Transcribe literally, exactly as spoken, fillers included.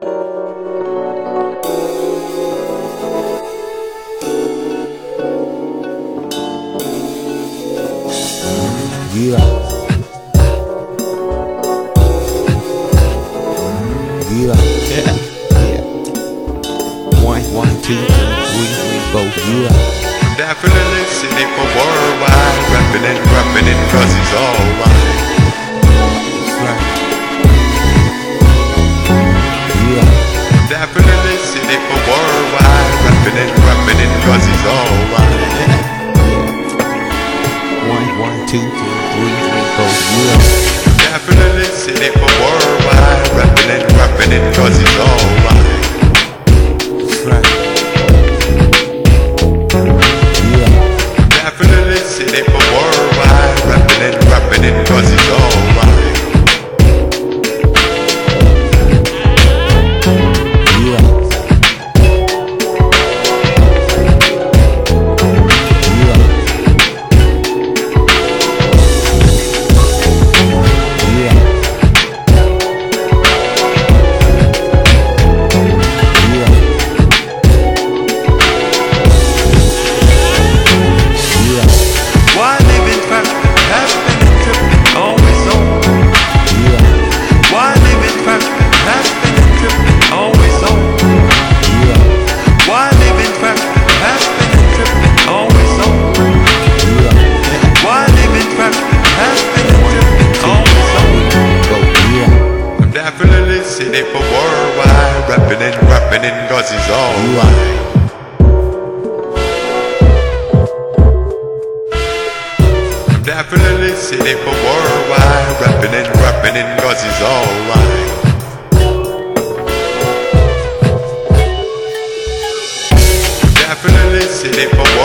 Yeah. Yeah. Yeah. Yeah. One, one, two, three, three, four. Yeah. Definitely city for worldwide, rapping and rapping it cause it's alright. Right. Yeah. Definitely city for worldwide, rapping and rapping it cause it's alright. One, one, two, three, three, four. Yeah. Definitely city for worldwide, rapping and rapping it cause it's alright. Right. Definitely city for worldwide, rapping and rapping it cause it's alright. Yeah. Yeah. Yeah. Yeah. Yeah. Why living fast, happen and tripping, always on. Yeah. Why living fast, happen and tripping, always on. Yeah. Why living fast, happen and tripping, always on. Yeah. Why living fast, happen and tripping, always on. Go. Yeah. I'm definitely city for worldwide, rapping and rapping it cause it's alright. I'm definitely city for worldwide, rapping and rapping it cause it's alright. Definitely city for